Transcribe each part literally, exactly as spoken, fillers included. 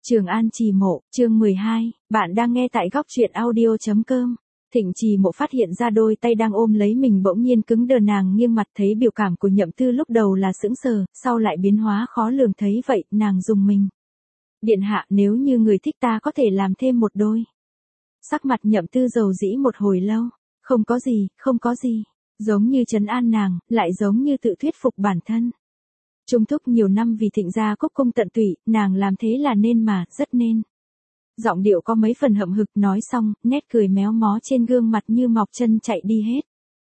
Trường An Trì Mộ, chương mười hai, bạn đang nghe tại góc truyện audio.com. Thịnh Trì Mộ phát hiện ra đôi tay đang ôm lấy mình bỗng nhiên cứng đờ, nàng nghiêng mặt thấy biểu cảm của Nhậm Tư lúc đầu là sững sờ, sau lại biến hóa khó lường, thấy vậy, nàng rùng mình. Điện hạ, nếu như người thích ta có thể làm thêm một đôi. Sắc mặt Nhậm Tư dầu dĩ một hồi lâu, không có gì, không có gì, giống như trấn an nàng, lại giống như tự thuyết phục bản thân. Trung thúc nhiều năm vì Thịnh gia cúc cung tận tụy, nàng làm thế là nên mà, rất nên. Giọng điệu có mấy phần hậm hực, nói xong, nét cười méo mó trên gương mặt như mọc chân chạy đi hết.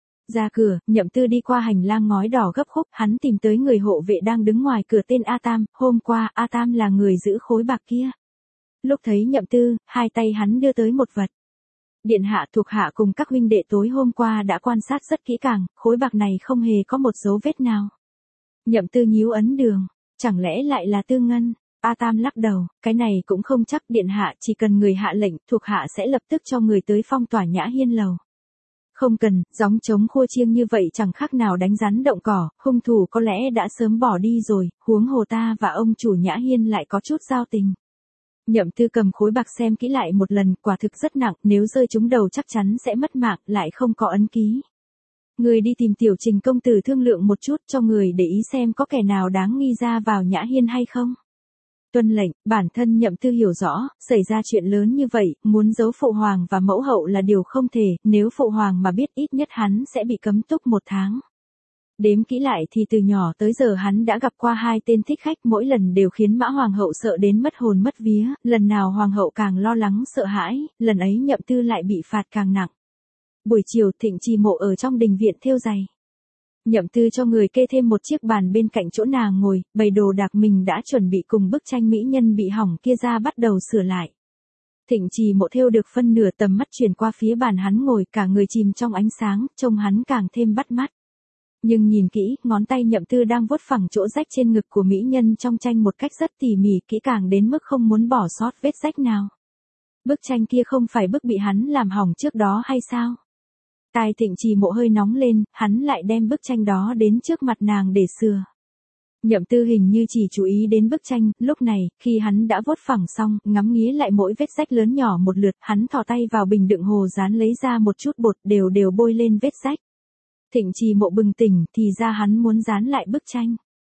Ra cửa, Nhậm Tư đi qua hành lang ngói đỏ gấp khúc, hắn tìm tới người hộ vệ đang đứng ngoài cửa tên A Tam, hôm qua A Tam là người giữ khối bạc kia. Lúc thấy Nhậm Tư, hai tay hắn đưa tới một vật. Điện hạ, thuộc hạ cùng các huynh đệ tối hôm qua đã quan sát rất kỹ càng, khối bạc này không hề có một dấu vết nào. Nhậm Tư nhíu ấn đường, chẳng lẽ lại là tư ngân? A Tam lắc đầu, cái này cũng không chắc, điện hạ, chỉ cần người hạ lệnh, thuộc hạ sẽ lập tức cho người tới phong tỏa Nhã Hiên lầu. Không cần, gióng trống khua chiêng như vậy chẳng khác nào đánh rắn động cỏ, hung thủ có lẽ đã sớm bỏ đi rồi, huống hồ ta và ông chủ Nhã Hiên lại có chút giao tình. Nhậm Tư cầm khối bạc xem kỹ lại một lần, quả thực rất nặng, nếu rơi trúng đầu chắc chắn sẽ mất mạng, lại không có ấn ký. Người đi tìm Tiểu Trình công tử thương lượng một chút, cho người để ý xem có kẻ nào đáng nghi ra vào Nhã Hiên hay không. Tuân lệnh. Bản thân Nhậm Tư hiểu rõ, xảy ra chuyện lớn như vậy, muốn giấu phụ hoàng và mẫu hậu là điều không thể, nếu phụ hoàng mà biết ít nhất hắn sẽ bị cấm túc một tháng. Đếm kỹ lại thì từ nhỏ tới giờ hắn đã gặp qua hai tên thích khách, mỗi lần đều khiến Mã Hoàng hậu sợ đến mất hồn mất vía, lần nào Hoàng hậu càng lo lắng sợ hãi, lần ấy Nhậm Tư lại bị phạt càng nặng. Buổi chiều, Thịnh Trì Mộ ở trong đình viện thêu giày. Nhậm Tư cho người kê thêm một chiếc bàn bên cạnh chỗ nàng ngồi, bày đồ đạc mình đã chuẩn bị cùng bức tranh mỹ nhân bị hỏng kia ra bắt đầu sửa lại. Thịnh Trì Mộ thêu được phân nửa, tầm mắt chuyển qua phía bàn hắn ngồi, cả người chìm trong ánh sáng, trông hắn càng thêm bắt mắt. Nhưng nhìn kỹ, ngón tay Nhậm Tư đang vuốt phẳng chỗ rách trên ngực của mỹ nhân trong tranh một cách rất tỉ mỉ, kỹ càng đến mức không muốn bỏ sót vết rách nào. Bức tranh kia không phải bức bị hắn làm hỏng trước đó hay sao? Tai Thịnh Trì Mộ hơi nóng lên, hắn lại đem bức tranh đó đến trước mặt nàng để sửa. Nhậm Tư hình như chỉ chú ý đến bức tranh, lúc này, khi hắn đã vuốt phẳng xong, ngắm nghía lại mỗi vết rách lớn nhỏ một lượt, hắn thò tay vào bình đựng hồ dán lấy ra một chút bột, đều đều bôi lên vết rách. Thịnh Trì Mộ bừng tỉnh, thì ra hắn muốn dán lại bức tranh.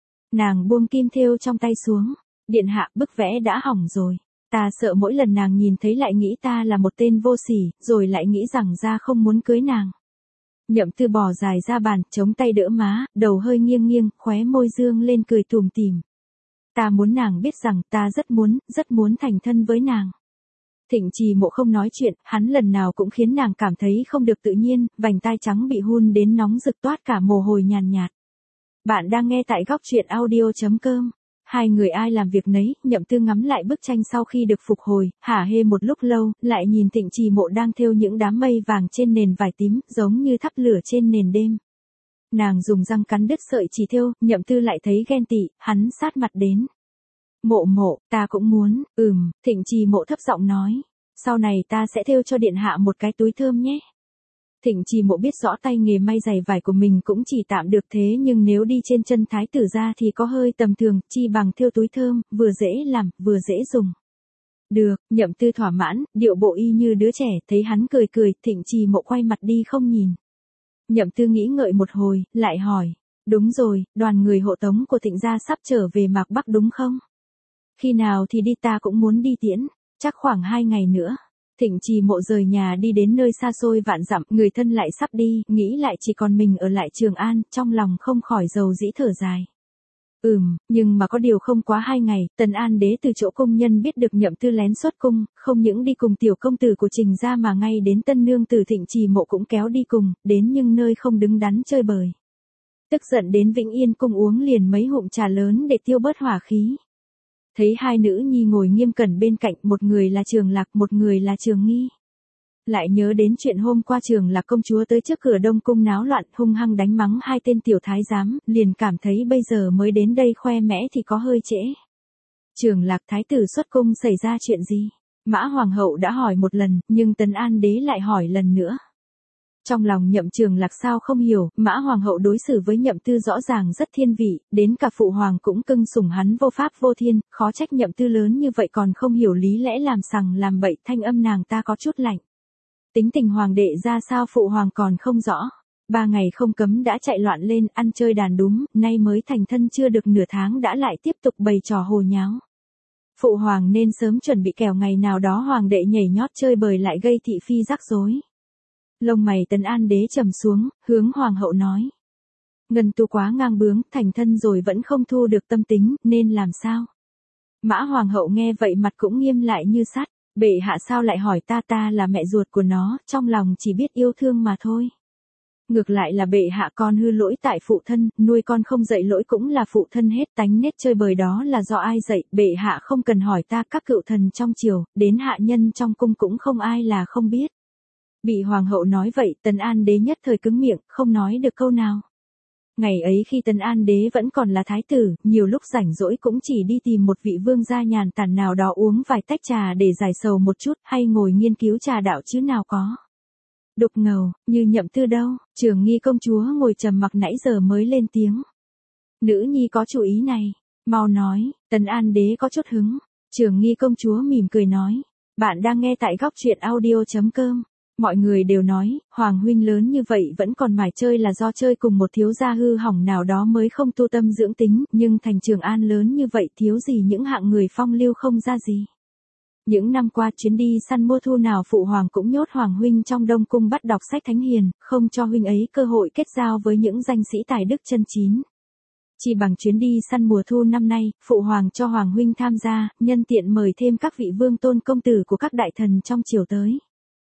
Nàng buông kim thêu trong tay xuống, điện hạ, bức vẽ đã hỏng rồi. Ta sợ mỗi lần nàng nhìn thấy lại nghĩ ta là một tên vô sỉ, rồi lại nghĩ rằng ra không muốn cưới nàng. Nhậm Tư bò dài ra bàn, chống tay đỡ má, đầu hơi nghiêng nghiêng, khóe môi dương lên cười tủm tỉm. Ta muốn nàng biết rằng ta rất muốn, rất muốn thành thân với nàng. Thịnh Trì Mộ không nói chuyện, hắn lần nào cũng khiến nàng cảm thấy không được tự nhiên, vành tai trắng bị hun đến nóng rực toát cả mồ hôi nhàn nhạt. Bạn đang nghe tại góc truyện audio.com. Hai người ai làm việc nấy, Nhậm Tư ngắm lại bức tranh sau khi được phục hồi, hả hê một lúc lâu, lại nhìn Thịnh Trì Mộ đang thêu những đám mây vàng trên nền vải tím, giống như thắp lửa trên nền đêm. Nàng dùng răng cắn đứt sợi chỉ thêu, Nhậm Tư lại thấy ghen tị, hắn sát mặt đến. Mộ mộ, ta cũng muốn, ừm, Thịnh Trì Mộ thấp giọng nói, sau này ta sẽ thêu cho điện hạ một cái túi thơm nhé. Thịnh Trì Mộ biết rõ tay nghề may giày vải của mình cũng chỉ tạm được, thế nhưng nếu đi trên chân thái tử ra thì có hơi tầm thường, chi bằng thêu túi thơm, vừa dễ làm, vừa dễ dùng. Được, Nhậm Tư thỏa mãn, điệu bộ y như đứa trẻ, thấy hắn cười cười, Thịnh Trì Mộ quay mặt đi không nhìn. Nhậm Tư nghĩ ngợi một hồi, lại hỏi, đúng rồi, đoàn người hộ tống của Thịnh gia sắp trở về Mạc Bắc đúng không? Khi nào thì đi, ta cũng muốn đi tiễn, chắc khoảng hai ngày nữa. Thịnh Trì Mộ rời nhà đi đến nơi xa xôi vạn dặm, người thân lại sắp đi, nghĩ lại chỉ còn mình ở lại Trường An, trong lòng không khỏi dầu dĩ thở dài. Ừm, nhưng mà có điều không quá hai ngày, Tần An đế từ chỗ công nhân biết được Nhậm Tư lén xuất cung, không những đi cùng tiểu công tử của Trình gia mà ngay đến tân nương tử Thịnh Trì Mộ cũng kéo đi cùng, đến nhưng nơi không đứng đắn chơi bời. Tức giận đến Vĩnh Yên cung uống liền mấy ngụm trà lớn để tiêu bớt hỏa khí. Thấy hai nữ nhi ngồi nghiêm cẩn bên cạnh, một người là Trường Lạc, một người là Trường Nghi. Lại nhớ đến chuyện hôm qua Trường Lạc công chúa tới trước cửa Đông cung náo loạn, hung hăng đánh mắng hai tên tiểu thái giám, liền cảm thấy bây giờ mới đến đây khoe mẽ thì có hơi trễ. Trường Lạc, thái tử xuất cung xảy ra chuyện gì? Mã Hoàng hậu đã hỏi một lần, nhưng Tấn An đế lại hỏi lần nữa. Trong lòng Nhậm Trường Lạc sao không hiểu, Mã Hoàng hậu đối xử với Nhậm Tư rõ ràng rất thiên vị, đến cả phụ hoàng cũng cưng sủng hắn vô pháp vô thiên, khó trách Nhậm Tư lớn như vậy còn không hiểu lý lẽ làm sằng làm bậy, thanh âm nàng ta có chút lạnh. Tính tình hoàng đệ ra sao phụ hoàng còn không rõ. Ba ngày không cấm đã chạy loạn lên, ăn chơi đàn đúng, nay mới thành thân chưa được nửa tháng đã lại tiếp tục bày trò hồ nháo. Phụ hoàng nên sớm chuẩn bị kẻo ngày nào đó hoàng đệ nhảy nhót chơi bời lại gây thị phi rắc rối. Lông mày Tấn An đế trầm xuống, hướng hoàng hậu nói. Ngân Tu quá ngang bướng, thành thân rồi vẫn không thu được tâm tính, nên làm sao? Mã Hoàng hậu nghe vậy mặt cũng nghiêm lại như sắt. Bệ hạ sao lại hỏi ta, ta là mẹ ruột của nó, trong lòng chỉ biết yêu thương mà thôi. Ngược lại là bệ hạ con hư lỗi tại phụ thân, nuôi con không dạy lỗi cũng là phụ thân hết, tánh nết chơi bời đó là do ai dạy, bệ hạ không cần hỏi ta, các cựu thần trong triều, đến hạ nhân trong cung cũng không ai là không biết. Bị hoàng hậu nói vậy, Tấn An đế nhất thời cứng miệng, không nói được câu nào. Ngày ấy khi Tấn An đế vẫn còn là thái tử, nhiều lúc rảnh rỗi cũng chỉ đi tìm một vị vương gia nhàn tản nào đó uống vài tách trà để giải sầu một chút, hay ngồi nghiên cứu trà đạo chứ nào có. Đục ngầu, như Nhậm Tư đâu, Trường Nghi công chúa ngồi trầm mặc nãy giờ mới lên tiếng. Nữ nhi có chủ ý này, mau nói. Tấn An đế có chút hứng. Trường Nghi công chúa mỉm cười nói, bạn đang nghe tại góc truyện audio chấm com. Mọi người đều nói, Hoàng huynh lớn như vậy vẫn còn mải chơi là do chơi cùng một thiếu gia hư hỏng nào đó mới không tu tâm dưỡng tính, nhưng thành Trường An lớn như vậy thiếu gì những hạng người phong lưu không ra gì. Những năm qua chuyến đi săn mua thu nào phụ hoàng cũng nhốt Hoàng huynh trong Đông cung bắt đọc sách thánh hiền, không cho huynh ấy cơ hội kết giao với những danh sĩ tài đức chân chín. Chỉ bằng chuyến đi săn mùa thu năm nay, phụ hoàng cho Hoàng huynh tham gia, nhân tiện mời thêm các vị vương tôn công tử của các đại thần trong triều tới.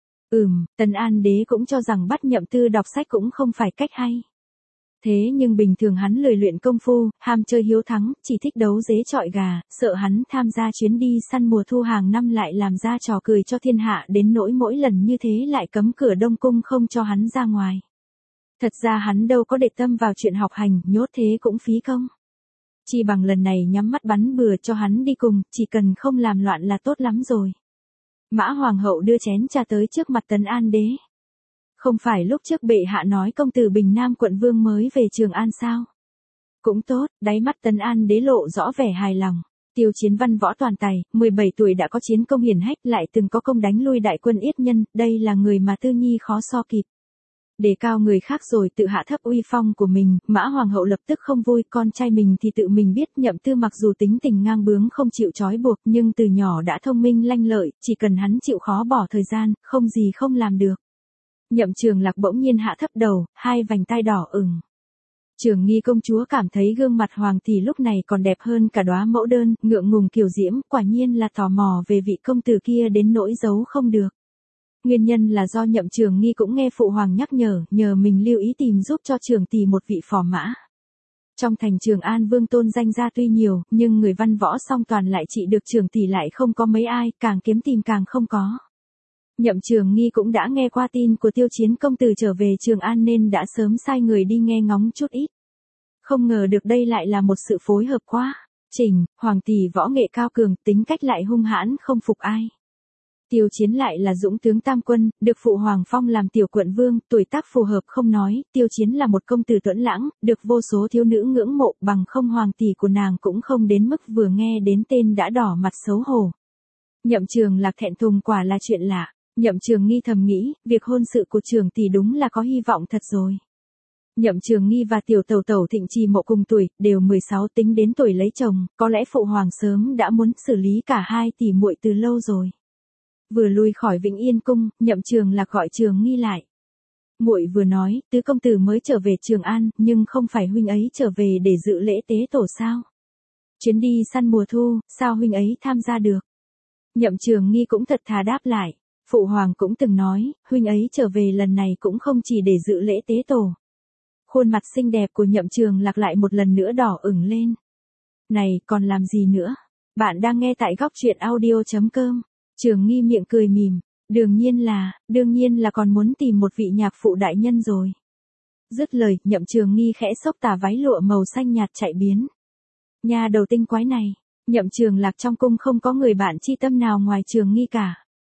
Ừm, Tấn An đế cũng cho rằng bắt Nhậm Tư đọc sách cũng không phải cách hay. Thế nhưng bình thường hắn lười luyện công phu, ham chơi hiếu thắng, chỉ thích đấu dế chọi gà, sợ hắn tham gia chuyến đi săn mùa thu hàng năm lại làm ra trò cười cho thiên hạ đến nỗi mỗi lần như thế lại cấm cửa Đông cung không cho hắn ra ngoài. Thật ra hắn đâu có để tâm vào chuyện học hành, nhốt thế cũng phí công. Chỉ bằng lần này nhắm mắt bắn bừa cho hắn đi cùng, chỉ cần không làm loạn là tốt lắm rồi. Mã Hoàng hậu đưa chén trà tới trước mặt Tấn An đế. Không phải lúc trước bệ hạ nói công tử Bình Nam quận vương mới về Trường An sao? Cũng tốt, đáy mắt Tấn An đế lộ rõ vẻ hài lòng. Tiêu Chiến văn võ toàn tài, mười bảy tuổi đã có chiến công hiển hách, lại từng có công đánh lui đại quân Yết Nhân, đây là người mà Tư Nhi khó so kịp. Đề cao người khác rồi tự hạ thấp uy phong của mình, Mã Hoàng hậu lập tức không vui, con trai mình thì tự mình biết. Nhậm Tư mặc dù tính tình ngang bướng không chịu trói buộc, nhưng từ nhỏ đã thông minh lanh lợi, chỉ cần hắn chịu khó bỏ thời gian, không gì không làm được. Nhậm Trường Lạc bỗng nhiên hạ thấp đầu, hai vành tai đỏ ửng. Trường Nghi công chúa cảm thấy gương mặt hoàng tỷ lúc này còn đẹp hơn cả đóa mẫu đơn, ngượng ngùng kiều diễm, quả nhiên là tò mò về vị công tử kia đến nỗi giấu không được. Nguyên nhân là do Nhậm Trường Nghi cũng nghe phụ hoàng nhắc nhở, nhờ mình lưu ý tìm giúp cho trường tỷ một vị phò mã. Trong thành Trường An vương tôn danh gia tuy nhiều, nhưng người văn võ song toàn lại chỉ được trường tỷ lại không có mấy ai, càng kiếm tìm càng không có. Nhậm Trường Nghi cũng đã nghe qua tin của Tiêu Chiến công tử trở về Trường An nên đã sớm sai người đi nghe ngóng chút ít. Không ngờ được đây lại là một sự phối hợp quá trình, hoàng tỷ võ nghệ cao cường, tính cách lại hung hãn không phục ai. Tiêu Chiến lại là dũng tướng tam quân, được phụ hoàng phong làm tiểu quận vương, tuổi tác phù hợp không nói, Tiêu Chiến là một công tử tuấn lãng, được vô số thiếu nữ ngưỡng mộ, bằng không hoàng tỷ của nàng cũng không đến mức vừa nghe đến tên đã đỏ mặt xấu hổ. Nhậm Trường Lạc thẹn thùng quả là chuyện lạ. Nhậm Trường Nghi thầm nghĩ, việc hôn sự của trường tỷ đúng là có hy vọng thật rồi. Nhậm Trường Nghi và tiểu tẩu tẩu Thịnh Trì Mộ cùng tuổi, đều mười sáu, tính đến tuổi lấy chồng, có lẽ phụ hoàng sớm đã muốn xử lý cả hai tỷ muội từ lâu rồi. Vừa lui khỏi Vĩnh Yên cung, Nhậm Trường Lạc gọi Trường Nghi lại. Muội vừa nói, tứ công tử mới trở về Trường An, nhưng không phải huynh ấy trở về để dự lễ tế tổ sao? Chuyến đi săn mùa thu, sao huynh ấy tham gia được? Nhậm Trường Nghi cũng thật thà đáp lại. Phụ hoàng cũng từng nói, huynh ấy trở về lần này cũng không chỉ để dự lễ tế tổ. Khuôn mặt xinh đẹp của Nhậm Trường Lạc lại một lần nữa đỏ ửng lên. Này, còn làm gì nữa? Bạn đang nghe tại góc truyện audio chấm com. Trường Nghi miệng cười mỉm. Đương nhiên là, đương nhiên là còn muốn tìm một vị nhạc phụ đại nhân rồi. Dứt lời, Nhậm Trường Nghi khẽ xốc tà váy lụa màu xanh nhạt chạy biến. Nhà đầu tinh quái này, Nhậm Trường Lạc trong cung không có người bạn chi tâm nào ngoài Trường Nghi cả.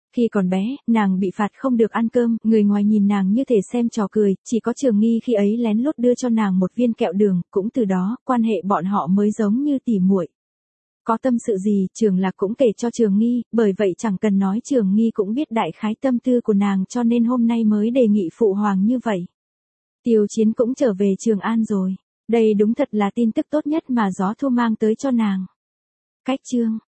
Khi còn bé, nàng bị phạt không được ăn cơm, người ngoài nhìn nàng như thể xem trò cười, chỉ có Trường Nghi khi ấy lén lút đưa cho nàng một viên kẹo đường, cũng từ đó, quan hệ bọn họ mới giống như tỉ muội. Có tâm sự gì, Trường Lạc cũng kể cho Trường Nghi, bởi vậy chẳng cần nói Trường Nghi cũng biết đại khái tâm tư của nàng cho nên hôm nay mới đề nghị phụ hoàng như vậy. Tiêu Chiến cũng trở về Trường An rồi. Đây đúng thật là tin tức tốt nhất mà gió thu mang tới cho nàng. Cách chương